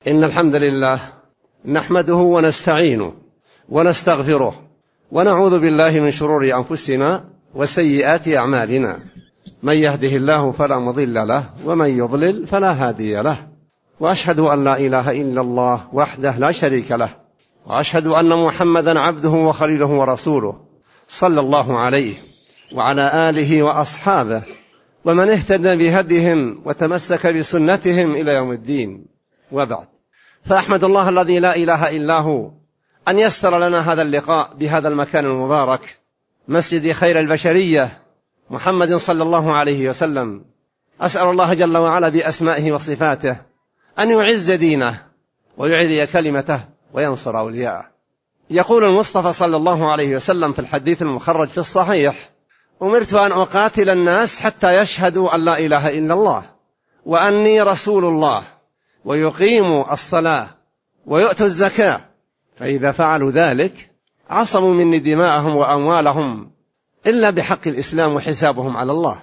إن الحمد لله نحمده ونستعينه ونستغفره ونعوذ بالله من شرور أنفسنا وسيئات أعمالنا. من يهده الله فلا مضل له ومن يضلل فلا هادي له، وأشهد أن لا إله إلا الله وحده لا شريك له، وأشهد أن محمدا عبده وخليله ورسوله صلى الله عليه وعلى آله وأصحابه ومن اهتدى بهديهم وتمسك بسنتهم إلى يوم الدين. وبعد، فأحمد الله الذي لا إله إلا هو أن يسر لنا هذا اللقاء بهذا المكان المبارك، مسجد خير البشرية محمد صلى الله عليه وسلم. أسأل الله جل وعلا بأسمائه وصفاته أن يعز دينه ويعلي كلمته وينصر أولياءه. يقول المصطفى صلى الله عليه وسلم في الحديث المخرج في الصحيح: أمرت أن أقاتل الناس حتى يشهدوا أن لا إله إلا الله وأني رسول الله ويقيموا الصلاة ويؤتوا الزكاة، فإذا فعلوا ذلك عصموا مني دماءهم وأموالهم إلا بحق الإسلام وحسابهم على الله.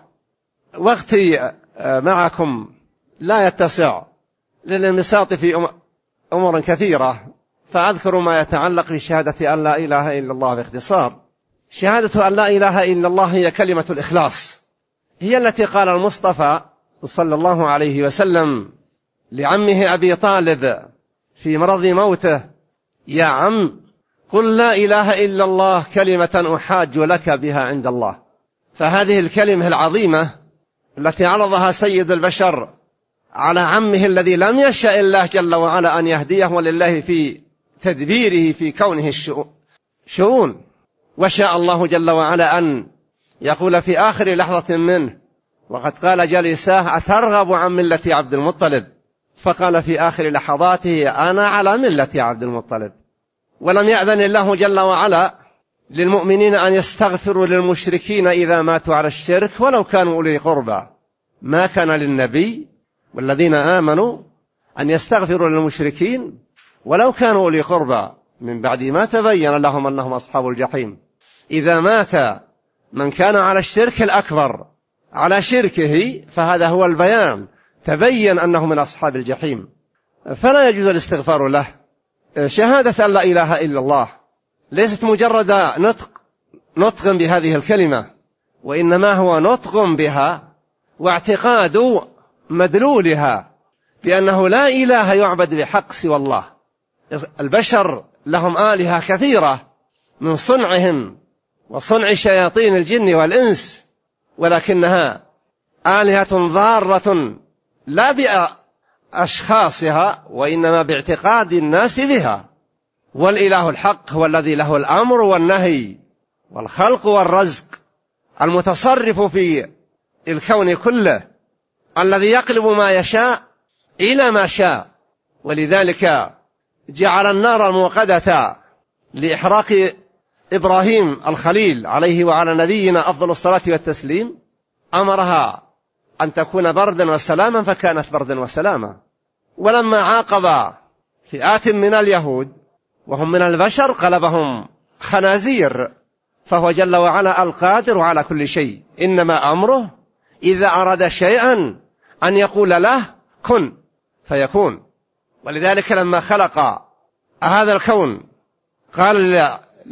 وقتي معكم لا يتسع للانبساط في أمور كثيرة، فأذكر ما يتعلق بشهادة أن لا إله إلا الله باختصار. شهادة أن لا إله إلا الله هي كلمة الإخلاص، هي التي قال المصطفى صلى الله عليه وسلم لعمه أبي طالب في مرض موته: يا عم، قل لا إله إلا الله كلمة أحاج لك بها عند الله. فهذه الكلمة العظيمة التي عرضها سيد البشر على عمه الذي لم يشاء الله جل وعلا أن يهديه، ولله في تدبيره في كونه شؤون، وشاء الله جل وعلا أن يقول في آخر لحظة منه: وقد قال جليساه: أترغب عن ملة عبد المطلب؟ فقال في آخر لحظاته: أنا على ملة عبد المطلب. ولم يأذن الله جل وعلا للمؤمنين أن يستغفروا للمشركين إذا ماتوا على الشرك ولو كانوا أولي قربى. ما كان للنبي والذين آمنوا أن يستغفروا للمشركين ولو كانوا أولي قربى من بعد ما تبين لهم أنهم أصحاب الجحيم. إذا مات من كان على الشرك الأكبر على شركه فهذا هو البيان، تبين أنه من أصحاب الجحيم، فلا يجوز الاستغفار له. شهادة أن لا إله إلا الله ليست مجرد نطق بهذه الكلمة، وإنما هو نطق بها واعتقاد مدلولها بأنه لا إله يعبد بحق سوى الله. البشر لهم آلهة كثيرة من صنعهم وصنع شياطين الجن والإنس، ولكنها آلهة ضارة لا بأشخاصها وإنما باعتقاد الناس بها. والإله الحق هو الذي له الأمر والنهي والخلق والرزق، المتصرف في الكون كله، الذي يقلب ما يشاء إلى ما شاء. ولذلك جعل النار الموقدة لإحراق إبراهيم الخليل عليه وعلى نبينا أفضل الصلاة والتسليم، أمرها أن تكون بردا وسلاما فكانت بردا وسلاما. ولما عاقب فئات من اليهود وهم من البشر قلبهم خنازير، فهو جل وعلا القادر على كل شيء، إنما أمره إذا أراد شيئا أن يقول له كن فيكون. ولذلك لما خلق هذا الكون قال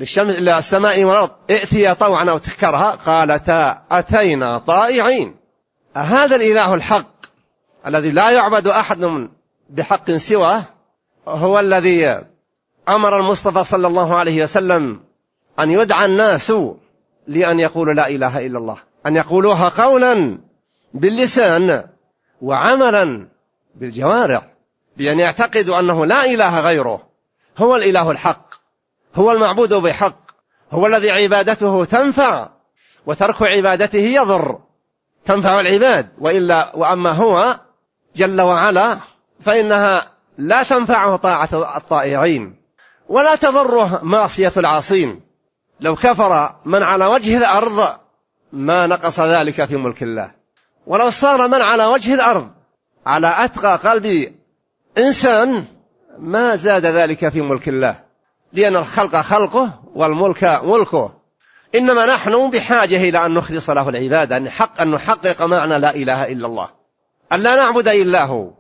للسماء والأرض: ائتيا طوعا أو كرها، قالتا أتينا طائعين. هذا الإله الحق الذي لا يعبد أحد بحق سواه هو الذي أمر المصطفى صلى الله عليه وسلم أن يدعى الناس لأن يقولوا لا إله إلا الله، أن يقولوها قولا باللسان وعملا بالجوارح، بأن يعتقدوا أنه لا إله غيره، هو الإله الحق، هو المعبود بحق، هو الذي عبادته تنفع وترك عبادته يضر، تنفع العباد، وأما هو جل وعلا فإنها لا تنفعه طاعة الطائعين ولا تضره معصية العاصين. لو كفر من على وجه الأرض ما نقص ذلك في ملك الله، ولو صار من على وجه الأرض على أتقى قلب إنسان ما زاد ذلك في ملك الله، لأن الخلق خلقه والملك ملكه. إنما نحن بحاجة إلى أن نخلص له العبادة، أن نحقق معنى لا إله إلا الله، أن لا نعبد إلا هو،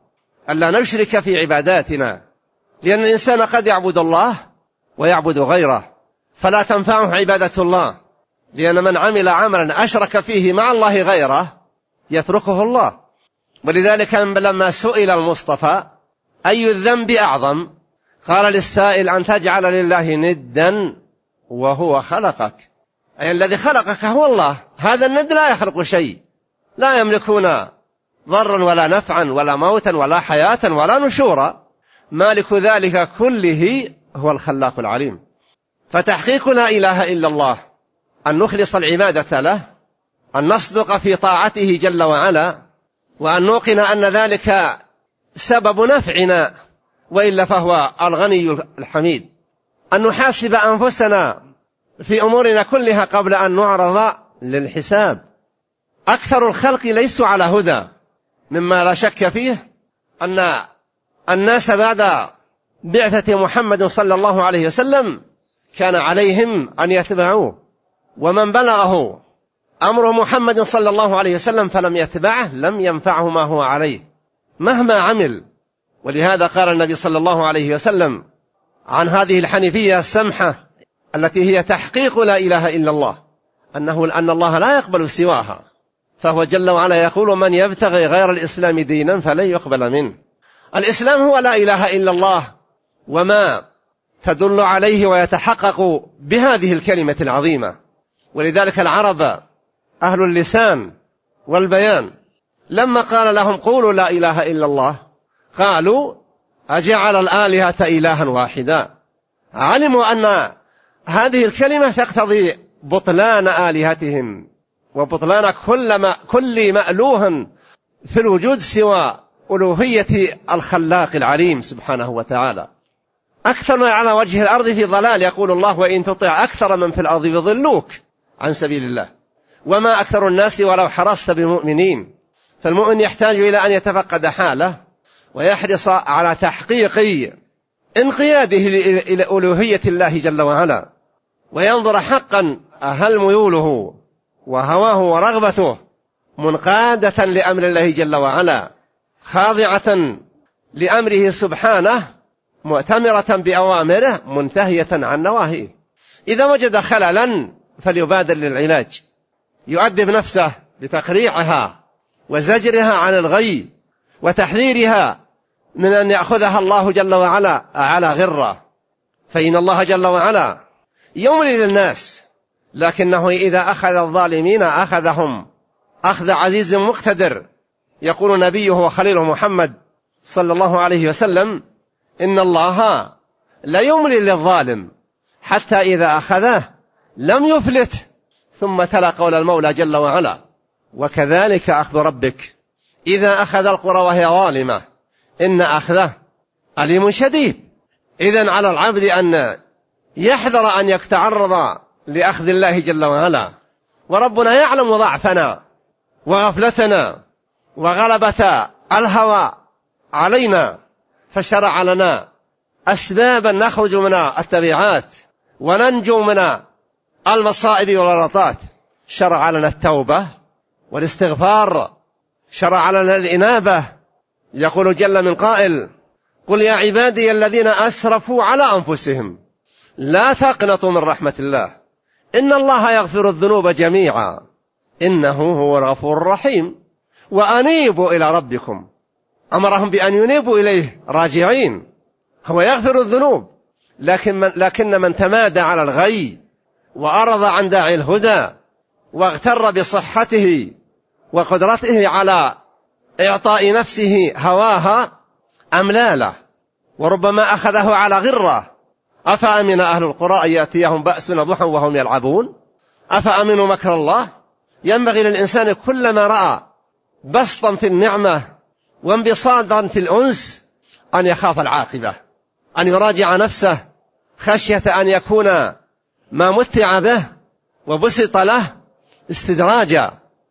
ألا نشرك في عباداتنا، لأن الإنسان قد يعبد الله ويعبد غيره فلا تنفعه عبادة الله، لأن من عمل عملا أشرك فيه مع الله غيره يتركه الله. ولذلك لما سئل المصطفى أي الذنب أعظم، قال للسائل أن تجعل لله ندا وهو خلقك، أي الذي خلقك هو الله، هذا الند لا يخلق شيء، لا يملكون ضرا ولا نفعا ولا موتا ولا حياة ولا نشورا، مالك ذلك كله هو الخلاق العليم. فتحقيق لا إله إلا الله أن نخلص العبادة له، أن نصدق في طاعته جل وعلا، وأن نوقن أن ذلك سبب نفعنا وإلا فهو الغني الحميد، أن نحاسب أنفسنا في أمورنا كلها قبل أن نعرض للحساب. أكثر الخلق ليسوا على هدى، مما لا شك فيه أن الناس بعد بعثة محمد صلى الله عليه وسلم كان عليهم أن يتبعوه، ومن بلغه أمر محمد صلى الله عليه وسلم فلم يتبعه لم ينفعه ما هو عليه مهما عمل. ولهذا قال النبي صلى الله عليه وسلم عن هذه الحنيفية السمحة التي هي تحقيق لا إله إلا الله أن الله لا يقبل سواها، فهو جل وعلا يقول من يبتغي غير الإسلام دينا فلن يقبل منه. الإسلام هو لا إله إلا الله وما تدل عليه ويتحقق بهذه الكلمة العظيمة. ولذلك العرب أهل اللسان والبيان لما قال لهم قولوا لا إله إلا الله قالوا أجعل الآلهة إلها واحدا، علموا أن هذه الكلمة تقتضي بطلان آلهتهم وبطلان كل مألوه في الوجود سوى ألوهية الخلاق العليم سبحانه وتعالى. أكثر ما على وجه الأرض في ضلال، يقول الله وإن تطع أكثر من في الأرض يضلوك عن سبيل الله وما أكثر الناس ولو حرصت بمؤمنين. فالمؤمن يحتاج إلى أن يتفقد حاله ويحرص على تحقيق انقياده إلى ألوهية الله جل وعلا، وينظر حقا هل ميوله وهواه ورغبته منقادة لأمر الله جل وعلا، خاضعة لأمره سبحانه، مؤتمرة بأوامره، منتهية عن نواهيه. إذا وجد خللا فليبادر للعلاج، يؤدب نفسه بتقريعها وزجرها عن الغي وتحذيرها من أن يأخذها الله جل وعلا على غرة، فإن الله جل وعلا يملي للناس، لكنه إذا أخذ الظالمين أخذهم أخذ عزيز مقتدر. يقول نبيه وخليله محمد صلى الله عليه وسلم إن الله لا يملي للظالم حتى إذا أخذه لم يفلت، ثم تلا قول المولى جل وعلا وكذلك أخذ ربك إذا أخذ القرى وهي ظالمة إن أخذه أليم شديد. إذن على العبد أن يحذر أن يتعرض لأخذ الله جل وعلا، وربنا يعلم ضعفنا وغفلتنا وغلبة الهوى علينا، فشرع لنا أسبابا نخرج من التبعات وننجو من المصائب والورطات. شرع لنا التوبة والاستغفار، شرع لنا الإنابة. يقول جل من قائل قل يا عبادي الذين أسرفوا على أنفسهم لا تقنطوا من رحمة الله إن الله يغفر الذنوب جميعا إنه هو الغفور الرحيم وأنيبوا إلى ربكم. أمرهم بأن ينيبوا إليه راجعين، هو يغفر الذنوب، لكن من تمادى على الغي وأرض عن داعي الهدى واغتر بصحته وقدرته على إعطاء نفسه هواها أملاله، وربما أخذه على غرة. أفأمن أهل القرى أن يأتيهم بأسنا ضحى وهم يلعبون أفأمنوا مكر الله. ينبغي للإنسان كلما رأى بسطا في النعمة وانبساطا في الأنس أن يخاف العاقبة، أن يراجع نفسه خشية أن يكون ما متع به وبسط له استدراجا،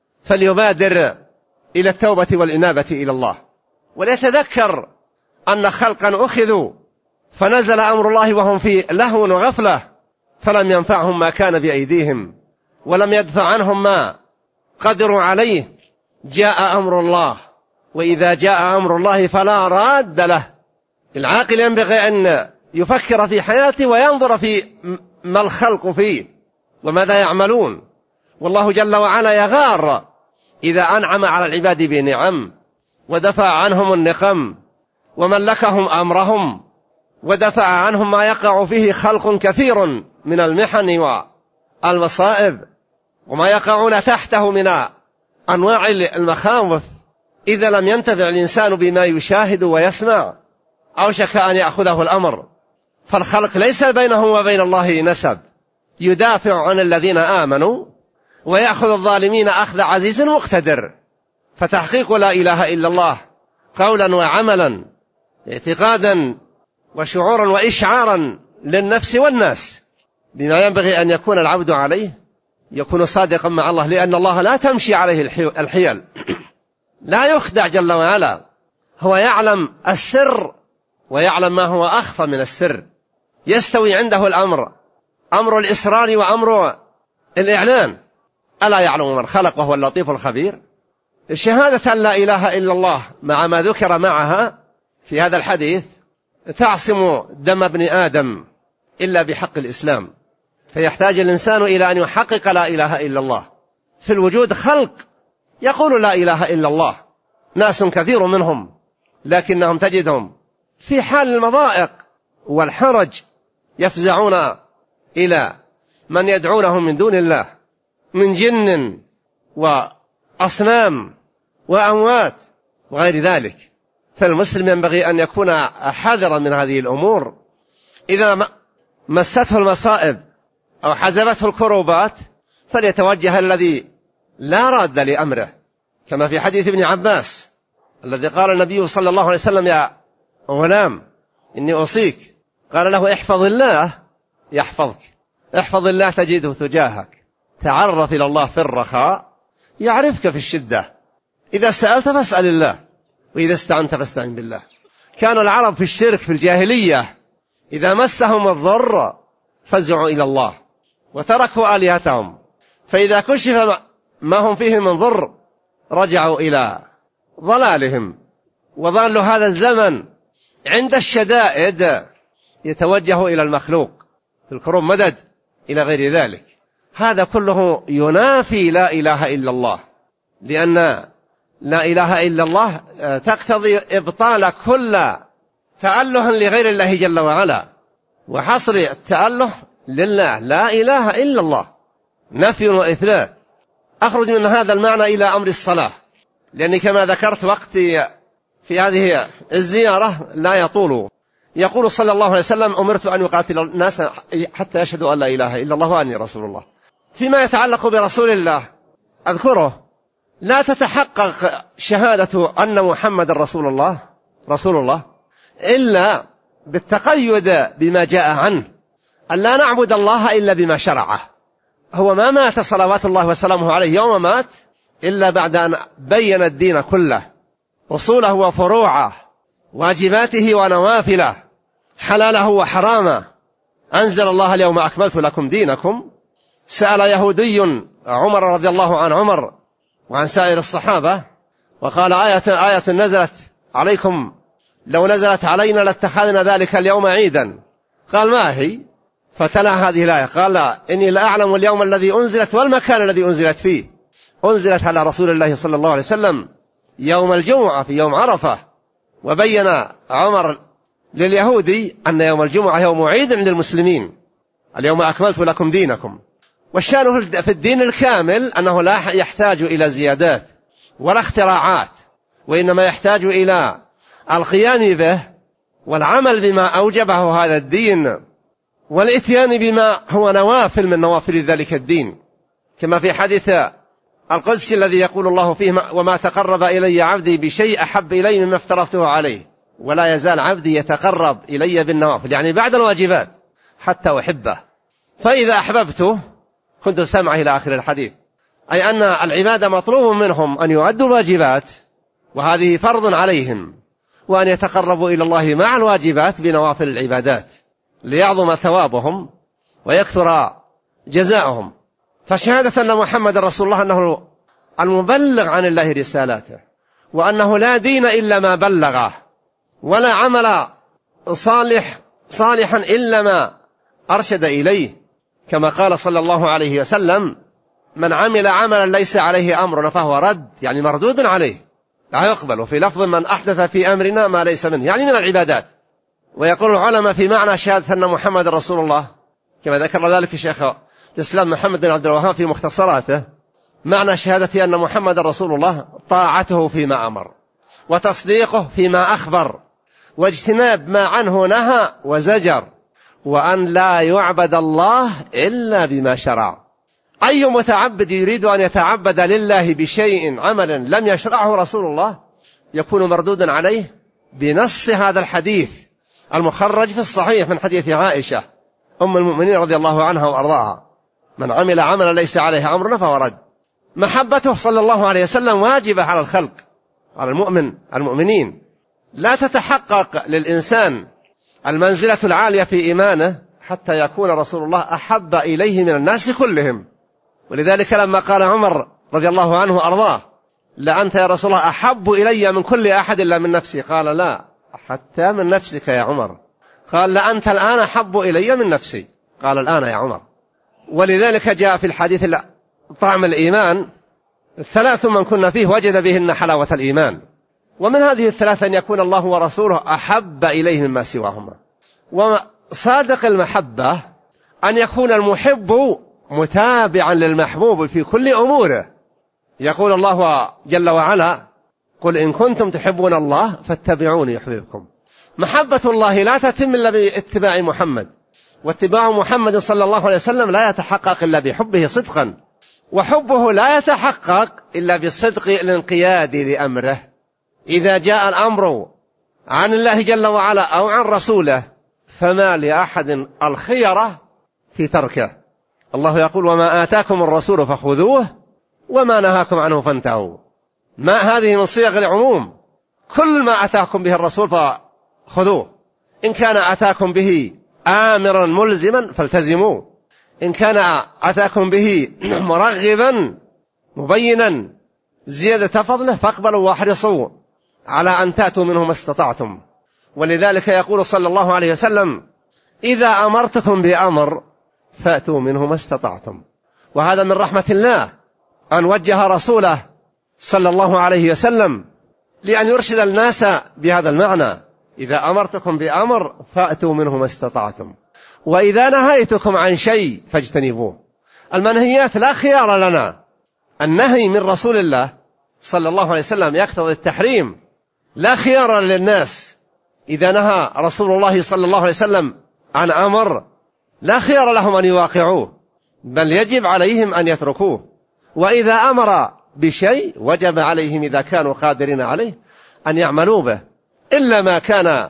فليبادر إلى التوبة والإنابة إلى الله، وليتذكر أن خلقا أخذوا فنزل أمر الله وهم في لهو وغفلة فلم ينفعهم ما كان بأيديهم ولم يدفع عنهم ما قدروا عليه. جاء أمر الله وإذا جاء أمر الله فلا راد له. العاقل ينبغي أن يفكر في حياته وينظر في ما الخلق فيه وماذا يعملون، والله جل وعلا يغار إذا أنعم على العباد بنعم ودفع عنهم النقم وملكهم أمرهم ودفع عنهم ما يقع فيه خلق كثير من المحن والمصائب وما يقعون تحته من أنواع المخاوف. إذا لم ينتفع الإنسان بما يشاهد ويسمع أوشك أن يأخذه الأمر، فالخلق ليس بينه وبين الله نسب، يدافع عن الذين آمنوا ويأخذ الظالمين أخذ عزيز مقتدر. فتحقيق لا إله إلا الله قولا وعملا، اعتقادا وشعورا وإشعارا للنفس والناس بما ينبغي أن يكون العبد عليه، يكون صادقا مع الله، لأن الله لا تمشي عليه الحيل، لا يخدع جل وعلا، هو يعلم السر ويعلم ما هو أخفى من السر، يستوي عنده الأمر، أمر الإسرار وأمر الإعلان. ألا يعلم من خلق وهو اللطيف الخبير. الشهادة أن لا إله إلا الله مع ما ذكر معها في هذا الحديث تعصم دم ابن آدم إلا بحق الإسلام، فيحتاج الإنسان إلى أن يحقق لا إله إلا الله. في الوجود خلق يقول لا إله إلا الله، ناس كثير منهم، لكنهم تجدهم في حال المضائق والحرج يفزعون إلى من يدعونهم من دون الله من جن وأصنام وأموات وغير ذلك. فالمسلم ينبغي أن يكون حذرا من هذه الأمور. إذا مسته المصائب أو حزبته الكروبات فليتوجه الذي لا راد لأمره، كما في حديث ابن عباس الذي قال النبي صلى الله عليه وسلم: يا غلام إني أوصيك، قال له: احفظ الله يحفظك، احفظ الله تجده تجاهك، تعرف إلى الله في الرخاء يعرفك في الشدة، إذا سألت فاسأل الله، وإذا استعنت فاستعن بالله. كان العرب في الشرك في الجاهلية إذا مسهم الضر فزعوا إلى الله وتركوا آلهتهم، فإذا كشف ما هم فيه من ضر رجعوا إلى ضلالهم، وظلوا هذا الزمن عند الشدائد يتوجه إلى المخلوق في الكروب مدد إلى غير ذلك. هذا كله ينافي لا إله إلا الله، لأن لا إله إلا الله تقتضي إبطال كل تأله لغير الله جل وعلا وحصر التأله لله، لا إله إلا الله، نفي وإثبات. أخرج من هذا المعنى إلى أمر الصلاة، لأني كما ذكرت وقتي في هذه الزيارة لا يطول. يقول صلى الله عليه وسلم: أمرت أن يقاتل الناس حتى يشهدوا أن لا إله إلا الله وأني رسول الله. فيما يتعلق برسول الله أذكره: لا تتحقق شهادة أن محمد رسول الله إلا بالتقيد بما جاء عنه، أن لا نعبد الله إلا بما شرعه. هو ما مات صلوات الله وسلامه عليه يوم مات إلا بعد أن بين الدين كله، أصوله وفروعه، واجباته ونوافله، حلاله وحرامه. أنزل الله: اليوم أكملت لكم دينكم. سأل يهودي عمر رضي الله عن عمر وعن سائر الصحابة وقال: آية نزلت عليكم لو نزلت علينا لاتخذنا ذلك اليوم عيدا. قال: ما هي؟ فتلا هذه الآية، قال: إني لأعلم اليوم الذي أنزلت والمكان الذي أنزلت فيه. أنزلت على رسول الله صلى الله عليه وسلم يوم الجمعة في يوم عرفة، وبين عمر لليهودي أن يوم الجمعة يوم عيد عند المسلمين، اليوم أكملت لكم دينكم. والشأن في الدين الكامل أنه لا يحتاج إلى زيادات ولا اختراعات، وإنما يحتاج إلى القيام به والعمل بما أوجبه هذا الدين، والإتيان بما هو نوافل من نوافل ذلك الدين، كما في حديث القدس الذي يقول الله فيه: وما تقرب إلي عبدي بشيء أحب إلي مما افترضته عليه، ولا يزال عبدي يتقرب إلي بالنوافل، يعني بعد الواجبات حتى أحبه، فإذا أحببته كنت سمعه إلى آخر الحديث. أي أن العبادة مطلوب منهم أن يؤدوا الواجبات، وهذه فرض عليهم، وأن يتقربوا إلى الله مع الواجبات بنوافل العبادات ليعظم ثوابهم ويكثر جزاؤهم. فشهادة أن محمد رسول الله أنه المبلغ عن الله رسالاته وأنه لا دين إلا ما بلغه، ولا عمل صالحا إلا ما أرشد إليه، كما قال صلى الله عليه وسلم: من عمل عملا ليس عليه أمرنا فهو رد، يعني مردود عليه لا يقبل. وفي لفظ: من أحدث في أمرنا ما ليس منه، يعني من العبادات. ويقول العلماء في معنى شهادة أن محمد رسول الله، كما ذكر ذلك شيخ الإسلام محمد بن عبد الوهاب في مختصراته: معنى شهادة أن محمد رسول الله طاعته فيما أمر، وتصديقه فيما أخبر، واجتناب ما عنه نهى وزجر، وأن لا يعبد الله إلا بما شرع. أي متعبد يريد أن يتعبد لله بشيء عمل لم يشرعه رسول الله يكون مردودا عليه بنص هذا الحديث المخرج في الصحيح من حديث عائشة أم المؤمنين رضي الله عنها وأرضاها: من عمل عملا ليس عليه أمرنا فهو رد. محبته صلى الله عليه وسلم واجبة على الخلق، على المؤمنين. لا تتحقق للإنسان المنزلة العالية في إيمانه حتى يكون رسول الله أحب إليه من الناس كلهم. ولذلك لما قال عمر رضي الله عنه وأرضاه: لأنت يا رسول الله أحب إلي من كل أحد إلا من نفسي، قال: لا، حتى من نفسك يا عمر. قال: لأنت الآن أحب إلي من نفسي، قال: الآن يا عمر. ولذلك جاء في الحديث: طعم الإيمان 3 من كنا فيه وجد بهن حلاوة الإيمان. ومن هذه 3 أن يكون الله ورسوله أحب إليه مما سواهما. وصادق المحبة أن يكون المحب متابعا للمحبوب في كل أموره. يقول الله جل وعلا: قل إن كنتم تحبون الله فاتبعوني يحببكم. محبة الله لا تتم إلا باتباع محمد، واتباع محمد صلى الله عليه وسلم لا يتحقق إلا بحبه صدقا، وحبه لا يتحقق إلا بالصدق الانقياد لأمره. إذا جاء الأمر عن الله جل وعلا أو عن رسوله فما لأحد الخيرة في تركه. الله يقول: وما آتاكم الرسول فخذوه وما نهاكم عنه فانتهوا. ما هذه من صيغ العموم، كل ما أتاكم به الرسول فخذوه. إن كان أتاكم به آمرا ملزما فالتزموه، إن كان أتاكم به مرغبا مبينا زيادة فضله فاقبلوا واحرصوا على أن تأتوا منه ما استطعتم. ولذلك يقول صلى الله عليه وسلم: إذا أمرتكم بأمر فأتوا منه ما استطعتم. وهذا من رحمة الله أن وجه رسوله صلى الله عليه وسلم لأن يرشد الناس بهذا المعنى: إذا أمرتكم بأمر فأتوا منه ما استطعتم، وإذا نهيتكم عن شيء فاجتنبوه. المنهيات لا خيار لنا. النهي من رسول الله صلى الله عليه وسلم يقتضي التحريم، لا خيار للناس. إذا نهى رسول الله صلى الله عليه وسلم عن أمر لا خيار لهم أن يواقعوه، بل يجب عليهم أن يتركوه. وإذا أمر بشيء وجب عليهم إذا كانوا قادرين عليه أن يعملوا به، إلا ما كان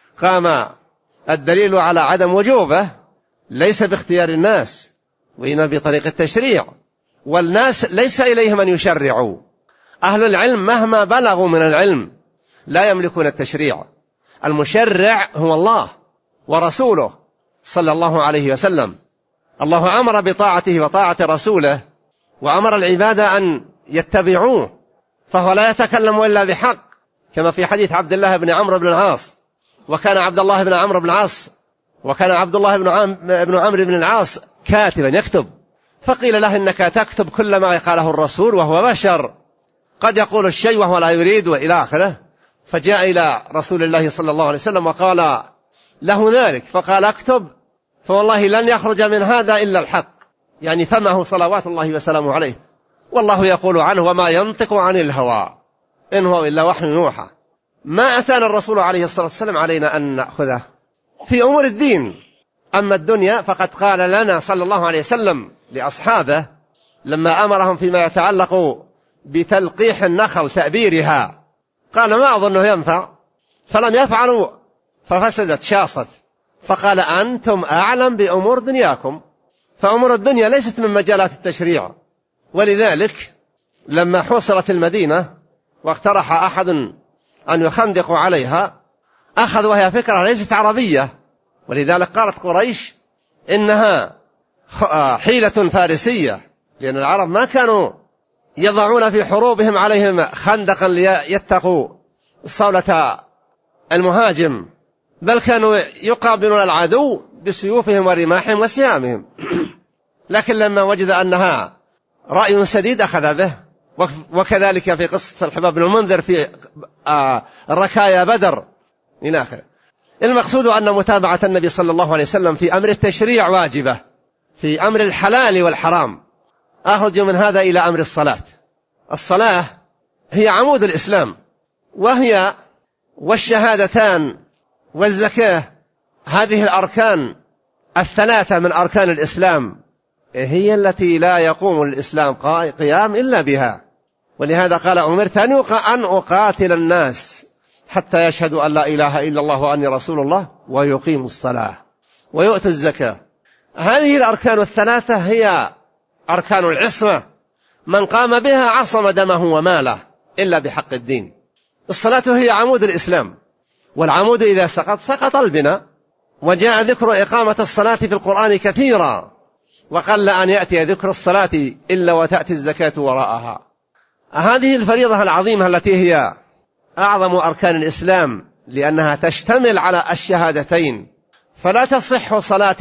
قام الدليل على عدم وجوبه ليس باختيار الناس وإنما بطريق التشريع، والناس ليس إليهم أن يشرعوا. أهل العلم مهما بلغوا من العلم لا يملكون التشريع. المشرع هو الله ورسوله صلى الله عليه وسلم. الله أمر بطاعته وطاعة رسوله، وأمر العباد أن يتبعوه، فهو لا يتكلم إلا بحق، كما في حديث عبد الله بن عمرو بن العاص: وكان عبد الله بن عمرو بن العاص وكان عبد الله بن عمرو بن العاص كاتبا يكتب، فقيل له: إنك تكتب كل ما قاله الرسول وهو بشر، قد يقول الشيء وهو لا يريد، وإلى آخره. فجاء إلى رسول الله صلى الله عليه وسلم وقال له ذلك، فقال: اكتب، فوالله لن يخرج من هذا إلا الحق، يعني فمه صلوات الله وسلامه عليه. والله يقول عنه: وما ينطق عن الهوى إن هو إلا وحي يوحى. ما أتانا الرسول عليه الصلاة والسلام علينا أن نأخذه في أمور الدين. أما الدنيا فقد قال لنا صلى الله عليه وسلم لأصحابه لما أمرهم فيما يتعلق بتلقيح النخل تأبيرها، قال: ما أظنه ينفع، فلم يفعلوا ففسدت شاصت، فقال: أنتم أعلم بأمور دنياكم، فأمور الدنيا ليست من مجالات التشريع. ولذلك لما حوصرت المدينة واقترح أحد أن يخندقوا عليها، أخذ وهي فكرة ليست عربية، ولذلك قالت قريش إنها حيلة فارسية، لأن العرب ما كانوا يضعون في حروبهم عليهم خندقا ليتقوا صولة المهاجم، بل كانوا يقابلون العدو بسيوفهم ورماحهم وسهامهم. لكن لما وجد أنها رأي سديد أخذ به. وكذلك في قصة الحباب بن المنذر في ركايا بدر إلى آخره. المقصود أن متابعة النبي صلى الله عليه وسلم في أمر التشريع واجبة، في أمر الحلال والحرام. أخرج من هذا إلى أمر الصلاة. الصلاة هي عمود الإسلام، وهي والشهادتان والزكاة، هذه الأركان الثلاثة من أركان الإسلام هي التي لا يقوم الإسلام قيام إلا بها. ولهذا قال أمرت أن أقاتل الناس حتى يشهدوا أن لا إله إلا الله وأني رسول الله ويقيموا الصلاة ويؤتوا الزكاة. هذه الأركان الثلاثة هي أركان العصمة، من قام بها عصم دمه وماله إلا بحق الدين. الصلاة هي عمود الإسلام، والعمود إذا سقط البناء. وجاء ذكر إقامة الصلاة في القرآن كثيرا، وقل أن يأتي ذكر الصلاة إلا وتأتي الزكاة وراءها. هذه الفريضة العظيمة التي هي أعظم أركان الإسلام، لأنها تشتمل على الشهادتين، فلا تصح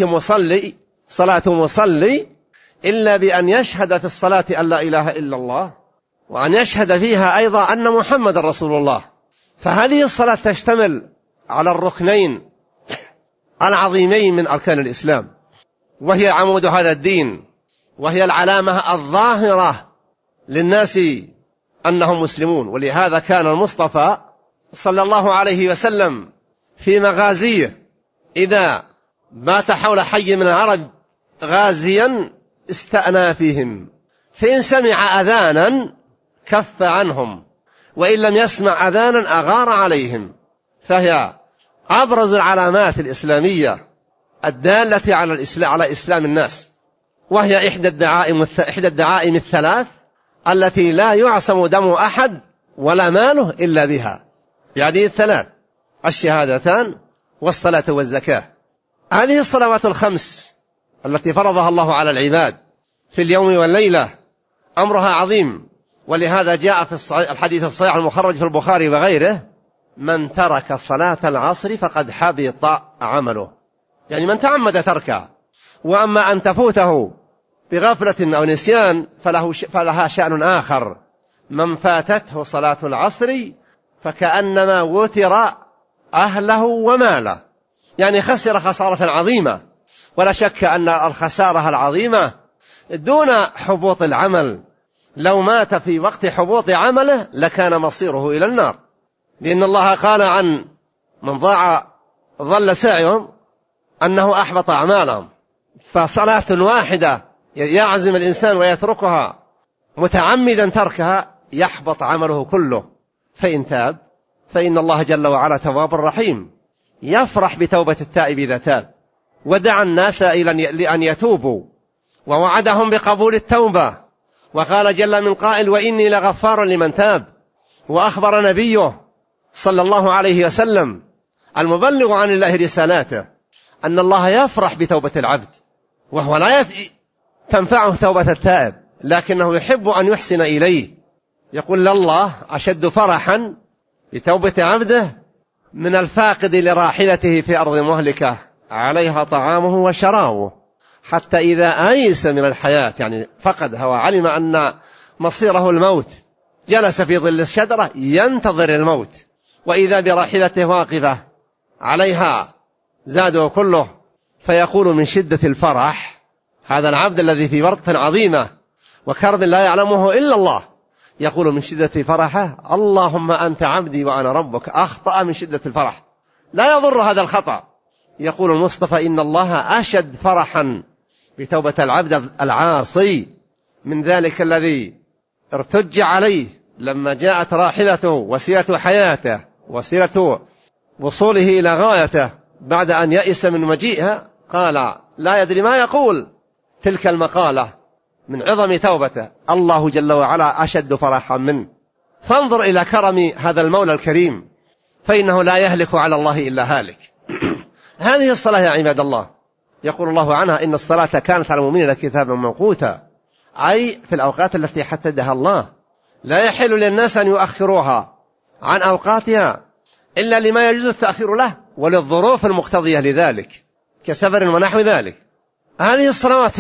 صلاة مصلي إلا بأن يشهد في الصلاة أن لا إله إلا الله، وأن يشهد فيها أيضا أن محمد رسول الله. فهذه الصلاة تشتمل على الركنين العظيمين من أركان الإسلام، وهي عمود هذا الدين، وهي العلامة الظاهرة للناس أنهم مسلمون. ولهذا كان المصطفى صلى الله عليه وسلم في مغازيه إذا بات حول حي من العرب غازيا استأنى فيهم، فإن سمع أذانا كف عنهم، وإن لم يسمع أذانا أغار عليهم. فهي أبرز العلامات الإسلامية الدالة على إسلام الناس، وهي إحدى الدعائم الثلاث التي لا يعصم دم أحد ولا ماله إلا بها، يعني الثلاث: الشهادتان والصلاة والزكاة. هذه الصلوات الخمس التي فرضها الله على العباد في اليوم والليلة أمرها عظيم. ولهذا جاء في الحديث الصحيح المخرج في البخاري وغيره: من ترك صلاة العصر فقد حبط عمله، يعني من تعمد تركها. وأما أن تفوته بغفلة أو نسيان فلها شأن آخر: من فاتته صلاة العصر فكأنما وتر أهله وماله، يعني خسر خسارة عظيمة. ولا شك أن الخسارة العظيمة دون حبوط العمل، لو مات في وقت حبوط عمله لكان مصيره إلى النار، لأن الله قال عن من ضل سعيهم أنه أحبط أعمالهم. فصلاة واحدة يعزم الإنسان ويتركها متعمدا تركها يحبط عمله كله. فإن تاب فإن الله جل وعلا تواب رحيم، يفرح بتوبة التائب إذا تاب، ودعا الناس لأن يتوبوا، ووعدهم بقبول التوبة. وقال جل من قائل: وإني لغفار لمن تاب. وأخبر نبيه صلى الله عليه وسلم المبلغ عن الله رسالاته أن الله يفرح بتوبة العبد، وهو لا تنفعه توبة التائب، لكنه يحب أن يحسن إليه. يقول: الله أشد فرحا بتوبة عبده من الفاقد لراحلته في أرض مهلكة عليها طعامه وشرابه، حتى إذا أيس من الحياة، يعني فقدها وعلم أن مصيره الموت، جلس في ظل الشجرة ينتظر الموت، وإذا براحلته واقفة عليها زاده كله، فيقول من شدة الفرح، هذا العبد الذي في ورطة عظيمة وكرب لا يعلمه إلا الله، يقول من شدة فرحه: اللهم أنت عبدي وأنا ربك. أخطأ من شدة الفرح، لا يضر هذا الخطأ. يقول المصطفى: إن الله أشد فرحا بتوبة العبد العاصي من ذلك الذي ارتج عليه لما جاءت راحلته وسيلة حياته وسيلة وصوله إلى غايته بعد أن يئس من مجيئها، قال لا يدري ما يقول. تلك المقالة من عظم توبته، الله جل وعلا أشد فرحا منه. فانظر إلى كرم هذا المولى الكريم، فإنه لا يهلك على الله إلا هالك. هذه الصلاة يا عباد الله يقول الله عنها: إن الصلاة كانت على المؤمنين كتابا موقوتا. أي في الأوقات التي حددها الله. لا يحل للناس أن يؤخروها عن أوقاتها إلا لما يجوز التأخير له وللظروف المقتضية لذلك كسفر ونحو ذلك. هذه الصلوات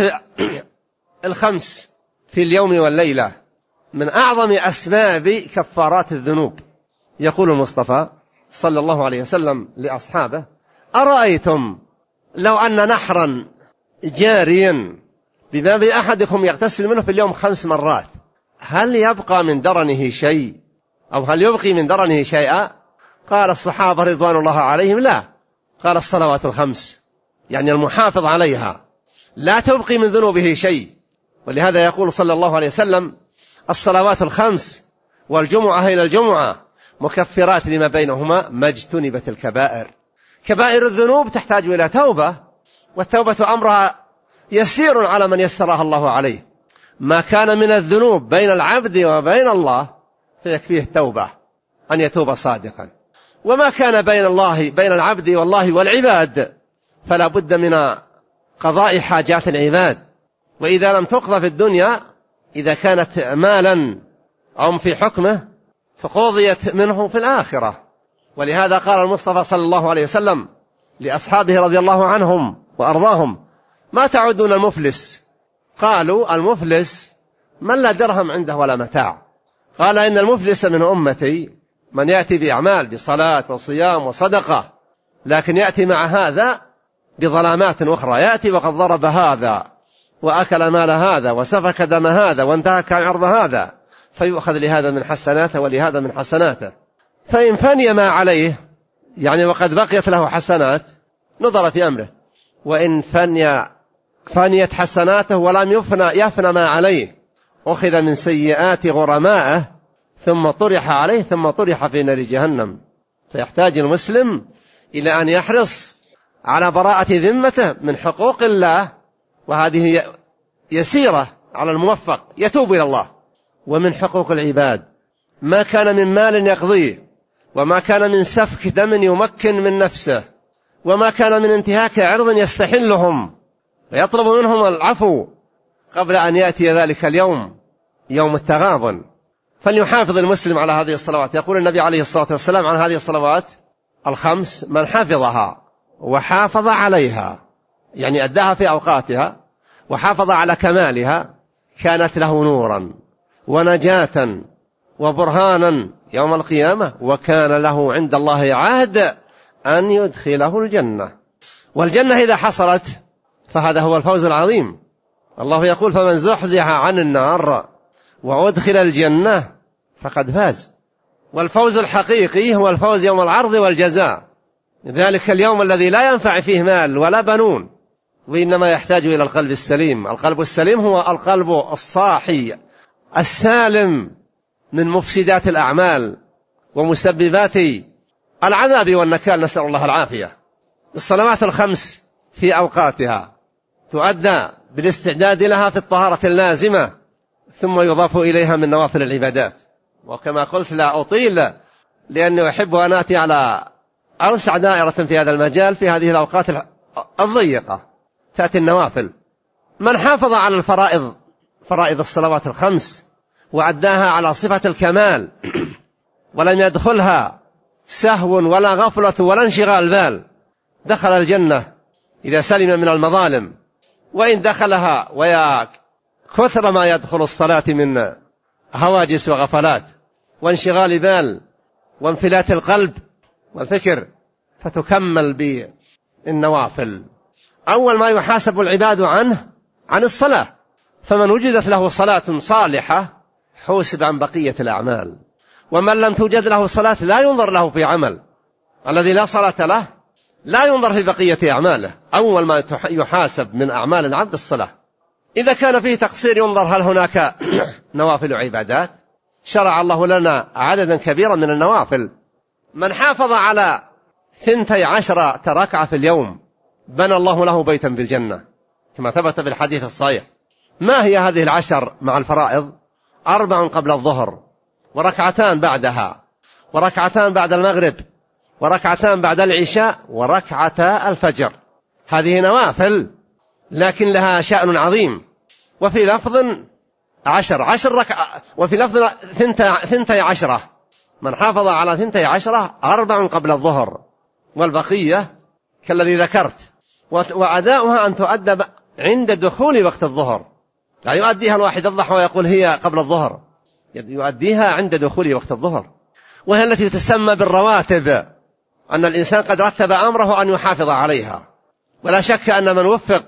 الخمس في اليوم والليلة من أعظم أسباب كفارات الذنوب. يقول المصطفى صلى الله عليه وسلم لأصحابه: أرأيتم لو أن نحرا جاريا بباب أحدكم يغتسل منه في اليوم 5 مرات هل يبقى من درنه شيء أو هل يبقي من درنه شيئا؟ قال الصحابة رضوان الله عليهم: لا. قال: الصلوات الخمس، يعني المحافظ عليها لا تبقي من ذنوبه شيء. ولهذا يقول صلى الله عليه وسلم: الصلوات الخمس والجمعة إلى الجمعة مكفرات لما بينهما ما اجتنبت الكبائر. كبائر الذنوب تحتاج إلى توبة، والتوبة أمرها يسير على من يسرها الله عليه. ما كان من الذنوب بين العبد وبين الله فيكفيه التوبة أن يتوب صادقا، وما كان بين العبد والله والعباد فلا بد من قضاء حاجات العباد. وإذا لم تقضى في الدنيا، إذا كانت مالا أو في حكمه، فقضيت منه في الآخرة. ولهذا قال المصطفى صلى الله عليه وسلم لأصحابه رضي الله عنهم وأرضاهم: ما تعدون المفلس؟ قالوا: المفلس من لا درهم عنده ولا متاع. قال: إن المفلس من أمتي من يأتي بأعمال بصلاة وصيام وصدقة، لكن يأتي مع هذا بظلامات أخرى، يأتي وقد ضرب هذا وأكل مال هذا وسفك دم هذا وانتهك عرض هذا، فيؤخذ لهذا من حسناته ولهذا من حسناته. فإن فني ما عليه، يعني وقد بقيت له حسنات، نظر في أمره. وإن فنيت حسناته ولم يفنى ما عليه، أخذ من سيئات غرمائه ثم طرح عليه ثم طرح في نار جهنم. فيحتاج المسلم إلى أن يحرص على براءة ذمته من حقوق الله، وهذه يسيرة على الموفق يتوب إلى الله. ومن حقوق العباد ما كان من مال يقضيه، وما كان من سفك دم يمكن من نفسه، وما كان من انتهاك عرض يستحلهم، ويطلب منهم العفو قبل أن يأتي ذلك اليوم، يوم التغابن. فليحافظ المسلم على هذه الصلوات. يقول النبي عليه الصلاة والسلام عن هذه الصلوات الخمس: من حفظها وحافظ عليها، يعني أداها في أوقاتها وحافظ على كمالها، كانت له نورا ونجاة وبرهانا يوم القيامة، وكان له عند الله عهد أن يدخله الجنة. والجنة إذا حصلت فهذا هو الفوز العظيم. الله يقول: فمن زحزح عن النار وأدخل الجنة فقد فاز. والفوز الحقيقي هو الفوز يوم العرض والجزاء، ذلك اليوم الذي لا ينفع فيه مال ولا بنون، وإنما يحتاج إلى القلب السليم. القلب السليم هو القلب الصاحي السالم من مفسدات الأعمال ومسببات العذاب والنكال، نسأل الله العافية. الصلوات الخمس في أوقاتها تؤدى بالاستعداد لها في الطهارة اللازمة، ثم يضاف إليها من نوافل العبادات. وكما قلت لا أطيل، لأني أحب أن آتي على أوسع دائرة في هذا المجال في هذه الأوقات الضيقة تأتي النوافل. من حافظ على الفرائض، فرائض الصلوات الخمس، وأداها على صفة الكمال، ولم يدخلها سهو ولا غفلة ولا انشغال بال، دخل الجنة إذا سلم من المظالم. وإن دخلها ويا كثر ما يدخل الصلاة من هواجس وغفلات وانشغال بال وانفلات القلب والفكر، فتكمل بالنوافل. أول ما يحاسب العباد عنه عن الصلاة، فمن وجدت له صلاة صالحة حوسب عن بقية الأعمال، ومن لم توجد له صلاة لا ينظر له في عمل. الذي لا صلاة له لا ينظر في بقية أعماله. أول ما يحاسب من أعمال العبد الصلاة. إذا كان فيه تقصير ينظر هل هناك نوافل عبادات. شرع الله لنا عددا كبيرا من النوافل. من حافظ على 12 ركعة في اليوم بنى الله له بيتا في الجنة، كما ثبت بالحديث الصحيح. ما هي هذه 10 مع الفرائض؟ 4 قبل الظهر، وركعتان بعدها، وركعتان بعد المغرب، وركعتان بعد العشاء، وركعتا الفجر. هذه نوافل لكن لها شأن عظيم. وفي لفظ 10 ركعة، وفي لفظ 12. من حافظ على 12 4 قبل الظهر، والبقية كالذي ذكرت. وأداؤها أن تؤدى عند دخول وقت الظهر، لا يؤديها الواحد الضحى ويقول هي قبل الظهر، يؤديها عند دخول وقت الظهر. وهي التي تسمى بالرواتب، أن الإنسان قد رتب أمره أن يحافظ عليها. ولا شك أن من وفق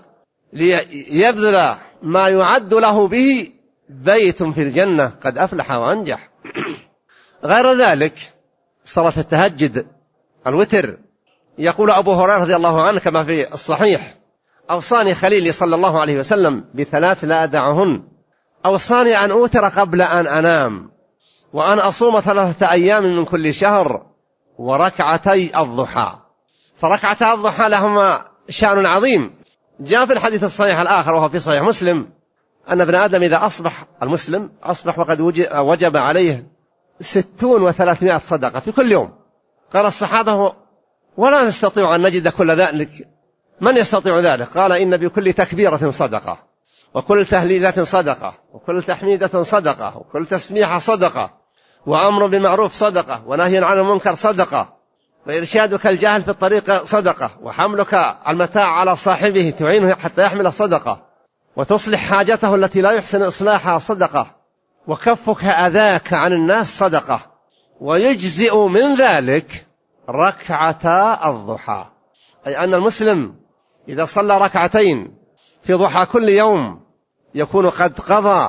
ليبذل ما يعد له به بيت في الجنة قد أفلح وأنجح. غير ذلك صلاة التهجد الوتر، يقول أبو هريرة رضي الله عنه كما في الصحيح: أوصاني خليلي صلى الله عليه وسلم ب3 لا أدعهن، أوصاني أن أوتر قبل أن أنام، وأن أصوم 3 أيام من كل شهر، وركعتي الضحى. فركعتا الضحى لهما شأن عظيم. جاء في الحديث الصحيح الآخر وهو في صحيح مسلم أن ابن آدم إذا أصبح، المسلم أصبح وقد وجب عليه 60 و300 صدقة في كل يوم. قال الصحابة: ولا نستطيع أن نجد كل ذلك، من يستطيع ذلك؟ قال: إن بكل تكبيرة صدقة، وكل تهليلة صدقة، وكل تحميدة صدقة، وكل تسميحة صدقة، وأمر بمعروف صدقة، ونهي عن المنكر صدقة، وإرشادك الجاهل في الطريق صدقة، وحملك المتاع على صاحبه تعينه حتى يحمل صدقة، وتصلح حاجته التي لا يحسن إصلاحها صدقة، وكفك أذاك عن الناس صدقة. ويجزئ من ذلك ركعتا الضحى، أي أن المسلم إذا صلى 2 ركعتين في ضحى كل يوم يكون قد قضى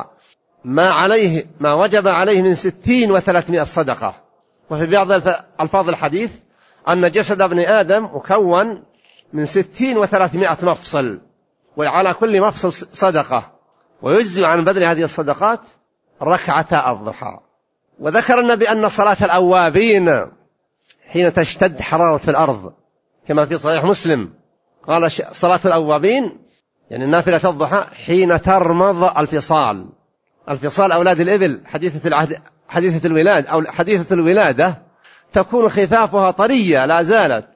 ما وجب عليه من 60 و300 صدقة. وفي بعض ألفاظ الحديث أن جسد ابن آدم مكون من 60 و300 مفصل، وعلى كل مفصل صدقة، ويجزي عن بذل هذه الصدقات ركعتا الضحى. وذكرنا بأن صلاة الأوابين حين تشتد حرارة في الأرض كما في صحيح مسلم، قال: صلاة الأوابين يعني نافلة الضحى حين ترمض الفصال. الفصال أولاد الإبل حديثة الولاد أو حديثة الولادة، تكون خفافها طرية لا زالت،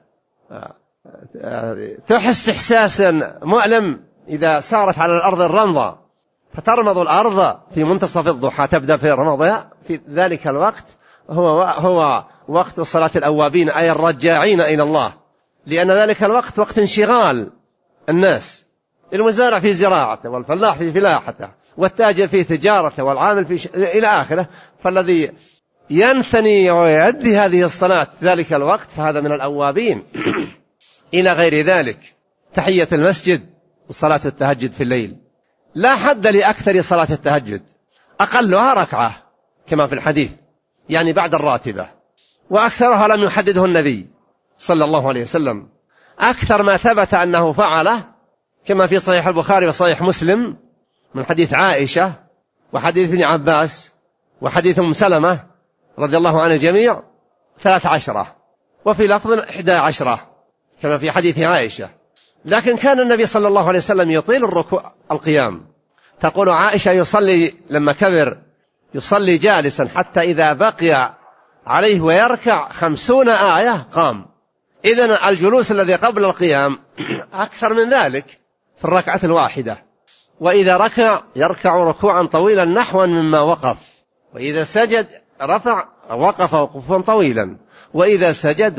تحس إحساسا مؤلم إذا سارت على الأرض الرمضة، فترمض الأرض في منتصف الضحى، تبدأ في رمضها. في ذلك الوقت هو وقت صلاة الأوابين، أي الرجاعين إلى الله، لأن ذلك الوقت وقت انشغال الناس، المزارع في زراعته، والفلاح في فلاحته، والتاجر في تجارته، والعامل في إلى آخره. فالذي ينثني ويؤدي هذه الصلاة ذلك الوقت فهذا من الأوابين. إلى غير ذلك تحية المسجد وصلاة التهجد في الليل، لا حد لأكثر صلاة التهجد، أقلها 1 ركعة كما في الحديث، يعني بعد الراتبة، وأكثرها لم يحدده النبي صلى الله عليه وسلم. أكثر ما ثبت أنه فعله كما في صحيح البخاري وصحيح مسلم من حديث عائشة وحديث ابن عباس وحديث أم سلمة رضي الله عن الجميع 13، وفي لفظ 11 كما في حديث عائشة. لكن كان النبي صلى الله عليه وسلم يطيل القيام. تقول عائشة: يصلي لما كبر يصلي جالسا حتى إذا بقي عليه ويركع 50 آية قام. إذن الجلوس الذي قبل القيام أكثر من ذلك في الركعة الواحدة. وإذا ركع يركع ركوعا طويلا نحوا مما وقف، وإذا سجد وقف وقفا طويلا، وإذا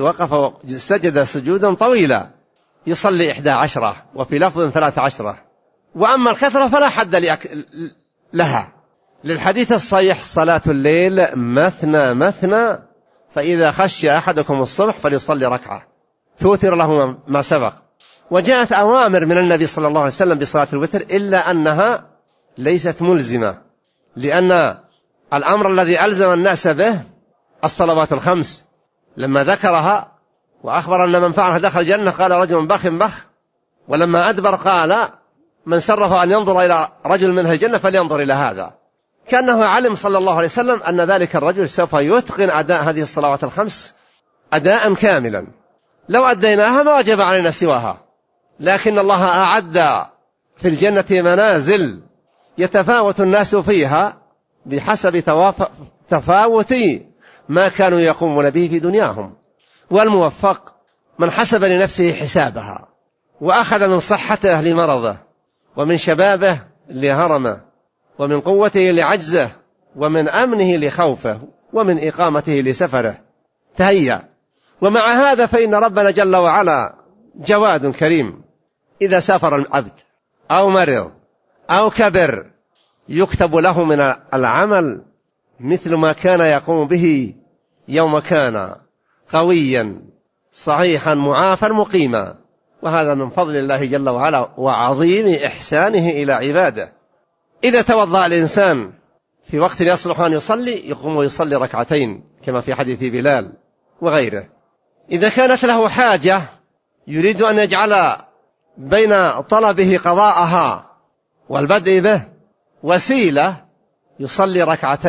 سجد سجودا طويلا. يصلي 11 وفي لفظ 13. وأما الكثرة فلا حد لها، للحديث الصحيح: صلاة الليل مثنى مثنى، فإذا خشي أحدكم الصبح فليصلي 1 ركعة توتر له ما سبق. وجاءت أوامر من النبي صلى الله عليه وسلم بصلاة الوتر، إلا أنها ليست ملزمة، لأن الأمر الذي ألزم الناس به الصلوات ال5 لما ذكرها وأخبر أن من فعلها دخل الجنة قال رجل بخ، ولما أدبر قال من سره أن ينظر إلى رجل من الجنة فلينظر إلى هذا. كأنه علم صلى الله عليه وسلم أن ذلك الرجل سوف يتقن أداء هذه الصلوات ال5 أداء كاملا، لو أديناها ما وجب علينا سواها. لكن الله أعد في الجنة منازل يتفاوت الناس فيها بحسب تفاوت ما كانوا يقومون به في دنياهم. والموفق من حسب لنفسه ومن قوته لعجزه، ومن أمنه لخوفه، ومن إقامته لسفره. تهيأ. ومع هذا فإن ربنا جل وعلا جواد كريم، إذا سافر العبد أو مرض أو كبر يكتب له من العمل مثل ما كان يقوم به يوم كان قويا صحيحا معافا مقيما. وهذا من فضل الله جل وعلا وعظيم إحسانه إلى عباده. إذا توضأ الإنسان في وقت يصلح أن يصلي يقوم ويصلي ركعتين كما في حديث بلال وغيره. إذا كانت له حاجة يريد أن يجعل بين طلبه قضاءها والبدء به وسيلة يصلي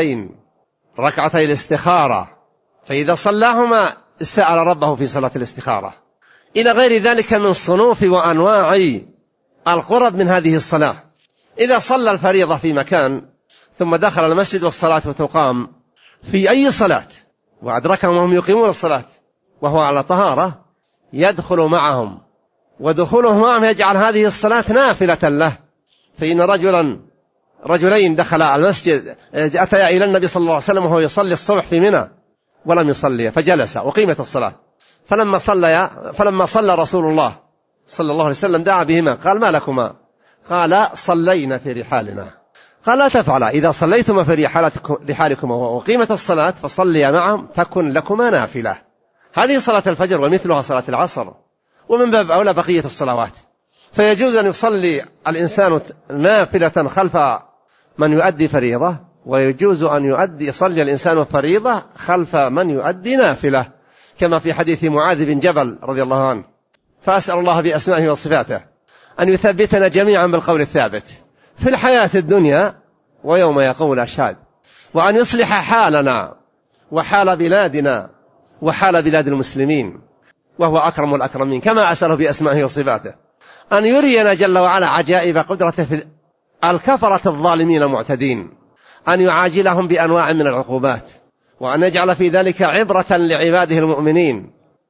ركعتي الاستخارة، فإذا صلاهما سأل ربه في صلاة الاستخارة. إلى غير ذلك من صنوف وأنواع القرب من هذه الصلاة. إذا صلى الفريضة في مكان ثم دخل المسجد والصلاة تقام في أي صلاة وأدركهم وهم يقيمون الصلاة وهو على طهارة يدخل معهم، ودخوله معهم يجعل هذه الصلاة نافلة له. فإن رجلين دخل المسجد أتيا إلى النبي صلى الله عليه وسلم وهو يصلي الصبح في منى ولم يصلي، فجلس وقيمت الصلاة. فلما صلى رسول الله صلى الله عليه وسلم دعا بهما قال: ما لكما؟ قال: صلينا في رحالنا. قال: لا تفعلا، إذا صليتما في رحالكما وقيمت الصلاة فصليا معهم تكن لكما نافلة. هذه صلاة الفجر ومثلها صلاة العصر، ومن باب أولى بقية الصلوات. فيجوز أن يصلي الإنسان نافلة خلف من يؤدي فريضة، ويجوز أن يصلي الإنسان فريضة خلف من يؤدي نافلة، كما في حديث معاذ بن جبل رضي الله عنه. فأسأل الله بأسمائه وصفاته أن يثبتنا جميعا بالقول الثابت في الحياة الدنيا ويوم يقوم الأشهاد، وأن يصلح حالنا وحال بلادنا وحال بلاد المسلمين، وهو أكرم الأكرمين. كما أسأله بأسمائه وصفاته أن يرينا جل وعلا عجائب قدرته في الكفرة الظالمين المعتدين، أن يعاجلهم بأنواع من العقوبات، وأن يجعل في ذلك عبرة لعباده المؤمنين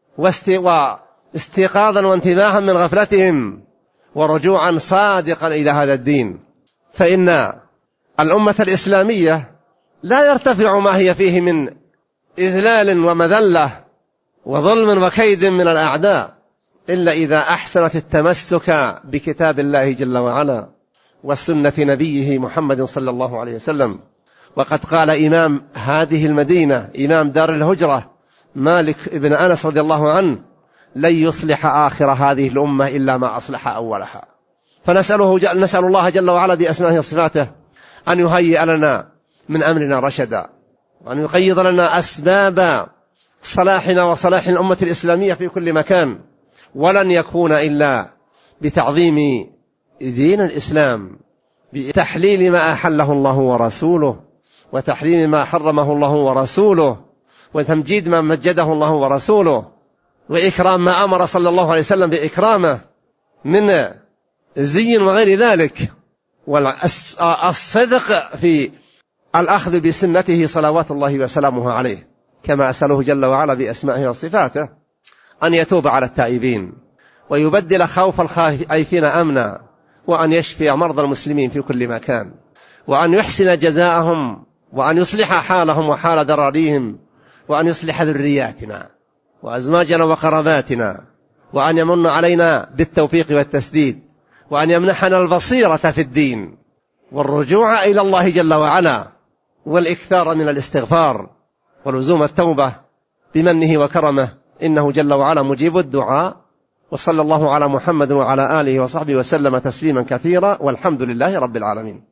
واستيقاظا وانتباها من غفلتهم ورجوعا صادقا إلى هذا الدين. فإن الأمة الإسلامية لا يرتفع ما هي فيه من إذلال ومذلة وظلم وكيد من الأعداء إلا إذا أحسنت التمسك بكتاب الله جل وعلا وسنة نبيه محمد صلى الله عليه وسلم. وقد قال إمام هذه المدينة، إمام دار الهجرة، مالك ابن أنس رضي الله عنه: لن يصلح آخر هذه الأمة إلا ما أصلح أولها. فنسأل الله جل وعلا بأسمائه وصفاته أن يهيئ لنا من أمرنا رشدا، وأن يقيض لنا أسباب صلاحنا وصلاح الأمة الإسلامية في كل مكان، ولن يكون إلا بتعظيم دين الإسلام، بتحليل ما أحله الله ورسوله، وتحريم ما حرمه الله ورسوله، وتمجيد ما مجده الله ورسوله، وإكرام ما أمر صلى الله عليه وسلم بإكرامه من زي وغير ذلك، والصدق في الأخذ بسنته صلوات الله وسلامه عليه. كما أسأله جل وعلا بأسمائه وصفاته أن يتوب على التائبين، ويبدل خوف الخائفين أمنا، وأن يشفي مرضى المسلمين في كل مكان، وأن يحسن جزاءهم، وأن يصلح حالهم وحال ذراريهم، وأن يصلح ذرياتنا وأزواجنا وقراباتنا، وأن يمن علينا بالتوفيق والتسديد، وأن يمنحنا البصيرة في الدين والرجوع إلى الله جل وعلا، والإكثار من الاستغفار ولزوم التوبة بمنه وكرمه، إنه جل وعلا مجيب الدعاء. وصلى الله على محمد وعلى آله وصحبه وسلم تسليما كثيرا، والحمد لله رب العالمين.